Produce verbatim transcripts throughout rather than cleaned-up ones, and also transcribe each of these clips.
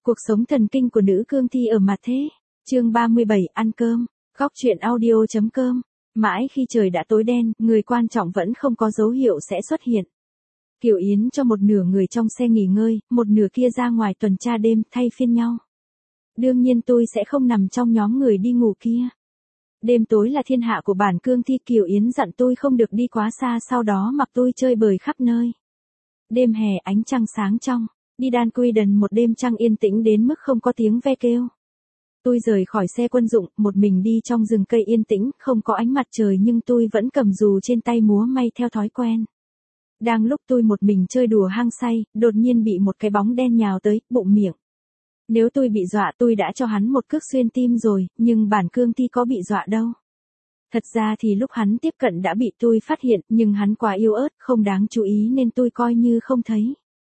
Cuộc sống thần kinh của nữ cương thi ở mặt thế. Chương ba mươi bảy, ăn cơm. Góc truyện audio.com. Mãi khi trời đã tối đen, người quan trọng vẫn không có dấu hiệu sẽ xuất hiện. Kiều Yến cho một nửa người trong xe nghỉ ngơi, một nửa kia ra ngoài tuần tra đêm, thay phiên nhau. Đương nhiên tôi sẽ không nằm trong nhóm người đi ngủ kia. Đêm tối là thiên hạ của bản cương thi, Kiều Yến dặn tôi không được đi quá xa, sau đó mặc tôi chơi bời khắp nơi. Đêm hè ánh trăng sáng trong. Đi đan quy đần một đêm trăng yên tĩnh đến mức không có tiếng ve kêu. Tôi rời khỏi xe quân dụng, một mình đi trong rừng cây yên tĩnh, không có ánh mặt trời nhưng tôi vẫn cầm dù trên tay múa may theo thói quen. Đang lúc tôi một mình chơi đùa hăng say, đột nhiên bị một cái bóng đen nhào tới, bụng miệng. Nếu tôi bị dọa tôi đã cho hắn một cước xuyên tim rồi, nhưng bản cương thi có bị dọa đâu. Thật ra thì lúc hắn tiếp cận đã bị tôi phát hiện, nhưng hắn quá yếu ớt, không đáng chú ý nên tôi coi như không thấy.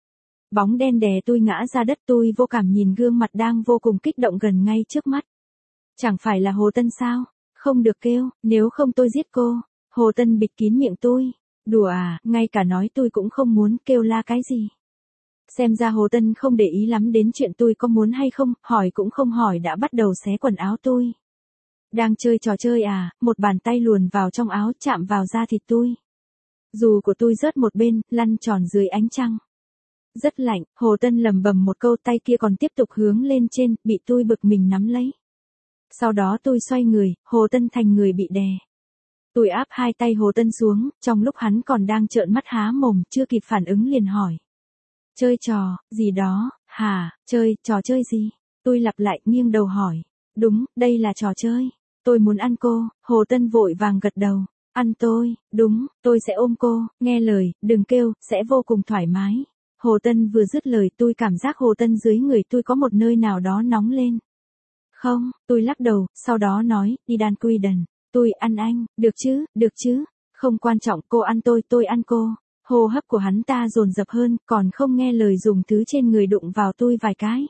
Bóng đen đè tôi ngã ra đất, tôi vô cảm nhìn gương mặt đang vô cùng kích động gần ngay trước mắt. Chẳng phải là Hồ Tân sao? Không được kêu, nếu không tôi giết cô. Hồ Tân bịt kín miệng tôi. Đùa à, ngay cả nói tôi cũng không muốn, kêu la cái gì. Xem ra Hồ Tân không để ý lắm đến chuyện tôi có muốn hay không, hỏi cũng không hỏi đã bắt đầu xé quần áo tôi. Đang chơi trò chơi à, một bàn tay luồn vào trong áo chạm vào da thịt tôi. Dù của tôi rớt một bên, lăn tròn dưới ánh trăng. Rất lạnh, Hồ Tân lầm bầm một câu, tay kia còn tiếp tục hướng lên trên, bị tôi bực mình nắm lấy. Sau đó tôi xoay người, Hồ Tân thành người bị đè. Tôi áp hai tay Hồ Tân xuống, trong lúc hắn còn đang trợn mắt há mồm, chưa kịp phản ứng liền hỏi. Chơi trò, gì đó, hả, chơi, trò chơi gì? Tôi lặp lại, nghiêng đầu hỏi. Đúng, đây là trò chơi. Tôi muốn ăn cô, Hồ Tân vội vàng gật đầu. Ăn tôi, đúng, tôi sẽ ôm cô, nghe lời, đừng kêu, sẽ vô cùng thoải mái. Hồ Tân vừa dứt lời tôi cảm giác Hồ Tân dưới người tôi có một nơi nào đó nóng lên. Không, tôi lắc đầu, sau đó nói, đi đan quy đần. Tôi ăn anh, được chứ, được chứ. Không quan trọng, cô ăn tôi, tôi ăn cô. Hô hấp của hắn ta dồn dập hơn, còn không nghe lời dùng thứ trên người đụng vào tôi vài cái.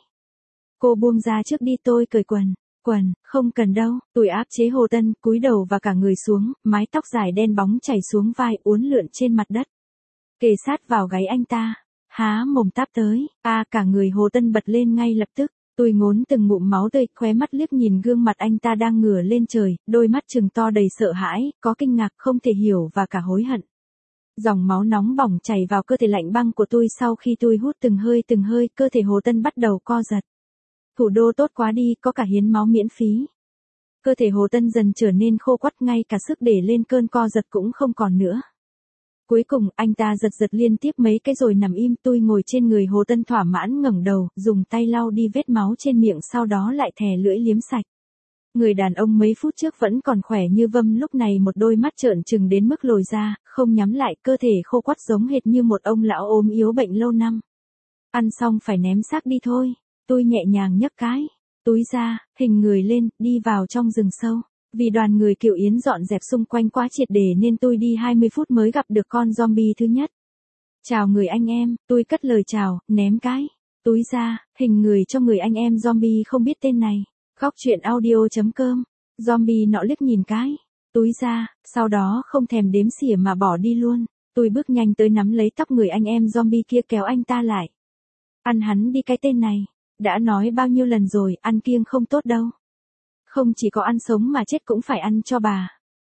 Cô buông ra trước đi, tôi cởi quần. Quần, không cần đâu. Tôi áp chế Hồ Tân, cúi đầu và cả người xuống, mái tóc dài đen bóng chảy xuống vai, uốn lượn trên mặt đất. Kề sát vào gáy anh ta. Há mồm táp tới, a à, cả người Hồ Tân bật lên ngay lập tức, tôi ngốn từng ngụm máu tươi, khóe mắt liếc nhìn gương mặt anh ta đang ngửa lên trời, đôi mắt trừng to đầy sợ hãi, có kinh ngạc không thể hiểu và cả hối hận. Dòng máu nóng bỏng chảy vào cơ thể lạnh băng của tôi, sau khi tôi hút từng hơi từng hơi, cơ thể Hồ Tân bắt đầu co giật. Thủ đô tốt quá đi, có cả hiến máu miễn phí. Cơ thể Hồ Tân dần trở nên khô quắt, ngay cả sức để lên cơn co giật cũng không còn nữa. Cuối cùng, anh ta giật giật liên tiếp mấy cái rồi nằm im, tôi ngồi trên người Hồ Tân thỏa mãn ngẩng đầu, dùng tay lau đi vết máu trên miệng, sau đó lại thè lưỡi liếm sạch. Người đàn ông mấy phút trước vẫn còn khỏe như vâm, lúc này một đôi mắt trợn trừng đến mức lồi ra, không nhắm lại, cơ thể khô quắt giống hệt như một ông lão ốm yếu bệnh lâu năm. Ăn xong phải ném xác đi thôi. Tôi nhẹ nhàng nhấc cái túi ra, hình người lên, đi vào trong rừng sâu. Vì đoàn người Kiều Yến dọn dẹp xung quanh quá triệt để nên tôi đi hai mươi phút mới gặp được con zombie thứ nhất. Chào người anh em, tôi cất lời chào, ném cái túi ra, hình người cho người anh em zombie không biết tên này. Góc truyện audio.com. Zombie nọ liếc nhìn cái túi ra, sau đó không thèm đếm xỉa mà bỏ đi luôn. Tôi bước nhanh tới nắm lấy tóc người anh em zombie kia, kéo anh ta lại. Ăn hắn đi cái tên này. Đã nói bao nhiêu lần rồi, ăn kiêng không tốt đâu. Không chỉ có ăn sống mà chết cũng phải ăn cho bà.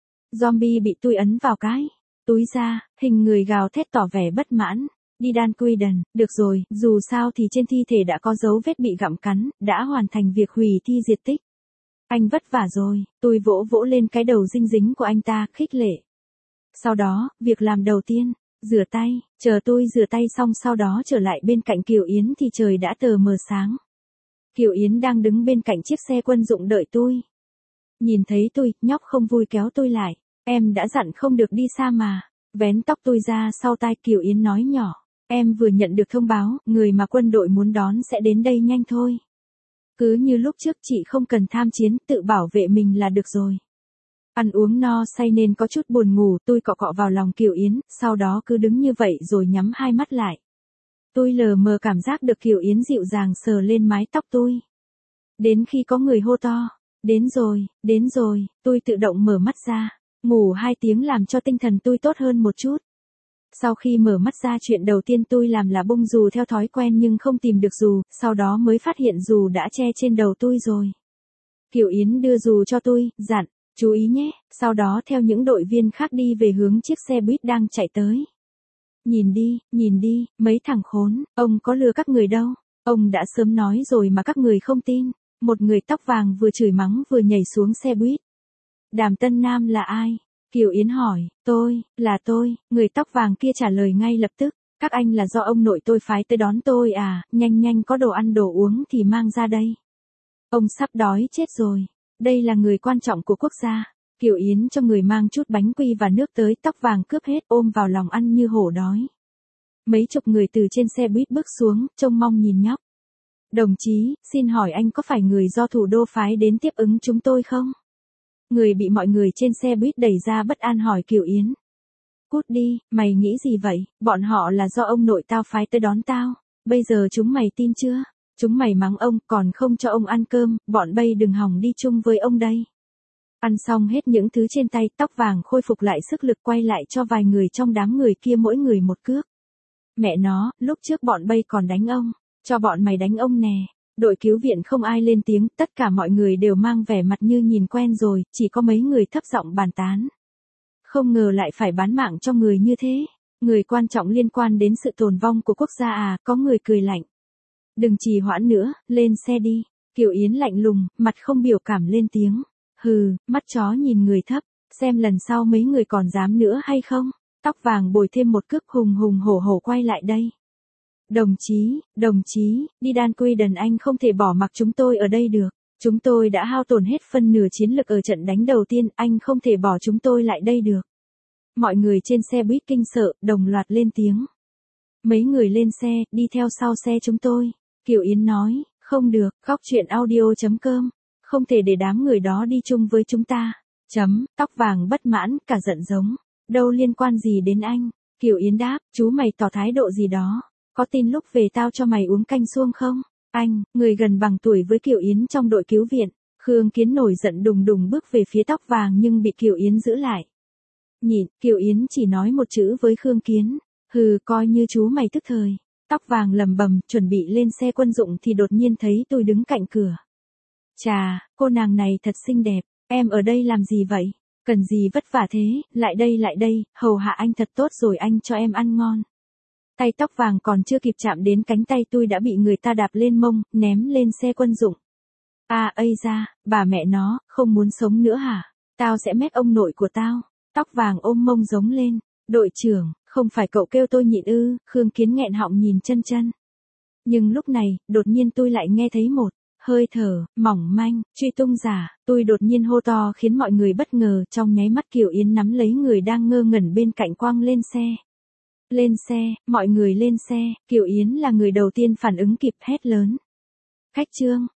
Zombie bị tôi ấn vào cái túi ra, hình người gào thét tỏ vẻ bất mãn. Đi đan quy đần, được rồi, dù sao thì trên thi thể đã có dấu vết bị gặm cắn, đã hoàn thành việc hủy thi diệt tích. Anh vất vả rồi, tôi vỗ vỗ lên cái đầu dinh dính của anh ta, khích lệ. Sau đó, việc làm đầu tiên, rửa tay, chờ tôi rửa tay xong sau đó trở lại bên cạnh Kiều Yến thì trời đã tờ mờ sáng. Kiều Yến đang đứng bên cạnh chiếc xe quân dụng đợi tôi. Nhìn thấy tôi, nhóc không vui kéo tôi lại. Em đã dặn không được đi xa mà. Vén tóc tôi ra sau tai, Kiều Yến nói nhỏ. Em vừa nhận được thông báo, người mà quân đội muốn đón sẽ đến đây nhanh thôi. Cứ như lúc trước, chị không cần tham chiến, tự bảo vệ mình là được rồi. Ăn uống no say nên có chút buồn ngủ, tôi cọ cọ vào lòng Kiều Yến, sau đó cứ đứng như vậy rồi nhắm hai mắt lại. Tôi lờ mờ cảm giác được Kiều Yến dịu dàng sờ lên mái tóc tôi. Đến khi có người hô to. Đến rồi, đến rồi, tôi tự động mở mắt ra. Ngủ hai tiếng làm cho tinh thần tôi tốt hơn một chút. Sau khi mở mắt ra chuyện đầu tiên tôi làm là bung dù theo thói quen nhưng không tìm được dù, sau đó mới phát hiện dù đã che trên đầu tôi rồi. Kiều Yến đưa dù cho tôi, dặn, chú ý nhé, sau đó theo những đội viên khác đi về hướng chiếc xe buýt đang chạy tới. Nhìn đi, nhìn đi, mấy thằng khốn, ông có lừa các người đâu, ông đã sớm nói rồi mà các người không tin. Một người tóc vàng vừa chửi mắng vừa nhảy xuống xe buýt. Đàm Tân Nam là ai? Kiều Yến hỏi, tôi, là tôi, người tóc vàng kia trả lời ngay lập tức, các anh là do ông nội tôi phái tới đón tôi à, nhanh nhanh có đồ ăn đồ uống thì mang ra đây. Ông sắp đói chết rồi, đây là người quan trọng của quốc gia. Kiều Yến cho người mang chút bánh quy và nước tới, tóc vàng cướp hết ôm vào lòng ăn như hổ đói. Mấy chục người từ trên xe buýt bước xuống, trông mong nhìn nhóc. Đồng chí, xin hỏi anh có phải người do thủ đô phái đến tiếp ứng chúng tôi không? Người bị mọi người trên xe buýt đẩy ra bất an hỏi Kiều Yến. Cút đi, mày nghĩ gì vậy, bọn họ là do ông nội tao phái tới đón tao, bây giờ chúng mày tin chưa? Chúng mày mắng ông còn không cho ông ăn cơm, bọn bay đừng hòng đi chung với ông đây. Ăn xong hết những thứ trên tay, tóc vàng khôi phục lại sức lực quay lại cho vài người trong đám người kia mỗi người một cước. Mẹ nó, lúc trước bọn bay còn đánh ông, cho bọn mày đánh ông nè. Đội cứu viện không ai lên tiếng, tất cả mọi người đều mang vẻ mặt như nhìn quen rồi, chỉ có mấy người thấp giọng bàn tán. Không ngờ lại phải bán mạng cho người như thế, người quan trọng liên quan đến sự tồn vong của quốc gia à, có người cười lạnh. Đừng trì hoãn nữa, lên xe đi. Kiều Yến lạnh lùng, mặt không biểu cảm lên tiếng. Hừ, mắt chó nhìn người thấp, xem lần sau mấy người còn dám nữa hay không. Tóc vàng bồi thêm một cước hùng hùng hổ hổ quay lại đây. Đồng chí, đồng chí, đi đan quy đần anh không thể bỏ mặc chúng tôi ở đây được. Chúng tôi đã hao tổn hết phân nửa chiến lực ở trận đánh đầu tiên, anh không thể bỏ chúng tôi lại đây được. Mọi người trên xe buýt kinh sợ, đồng loạt lên tiếng. Mấy người lên xe, đi theo sau xe chúng tôi. Kiều Yến nói, không được, góc chuyện audio chấm com. Không thể để đám người đó đi chung với chúng ta. Chấm, tóc vàng bất mãn, cả giận giống. Đâu liên quan gì đến anh? Kiều Yến đáp, chú mày tỏ thái độ gì đó. Có tin lúc về tao cho mày uống canh xuông không? Anh, người gần bằng tuổi với Kiều Yến trong đội cứu viện. Khương Kiến nổi giận đùng đùng bước về phía tóc vàng nhưng bị Kiều Yến giữ lại. Nhịn, Kiều Yến chỉ nói một chữ với Khương Kiến. Hừ, coi như chú mày tức thời. Tóc vàng lầm bầm, chuẩn bị lên xe quân dụng thì đột nhiên thấy tôi đứng cạnh cửa. Chà, cô nàng này thật xinh đẹp, em ở đây làm gì vậy? Cần gì vất vả thế, lại đây lại đây, hầu hạ anh thật tốt rồi anh cho em ăn ngon. Tay tóc vàng còn chưa kịp chạm đến cánh tay tôi đã bị người ta đạp lên mông, ném lên xe quân dụng. À ây ra, bà mẹ nó, không muốn sống nữa hả? Tao sẽ mét ông nội của tao. Tóc vàng ôm mông giống lên. Đội trưởng, không phải cậu kêu tôi nhịn ư? Khương Kiến nghẹn họng nhìn chân chân. Nhưng lúc này, đột nhiên tôi lại nghe thấy một hơi thở mỏng manh, truy tung giả. Tôi đột nhiên hô to khiến mọi người bất ngờ, trong nháy mắt Kiều Yến nắm lấy người đang ngơ ngẩn bên cạnh quăng lên xe. Lên xe, mọi người lên xe, Kiều Yến là người đầu tiên phản ứng kịp hét lớn. Khách trương,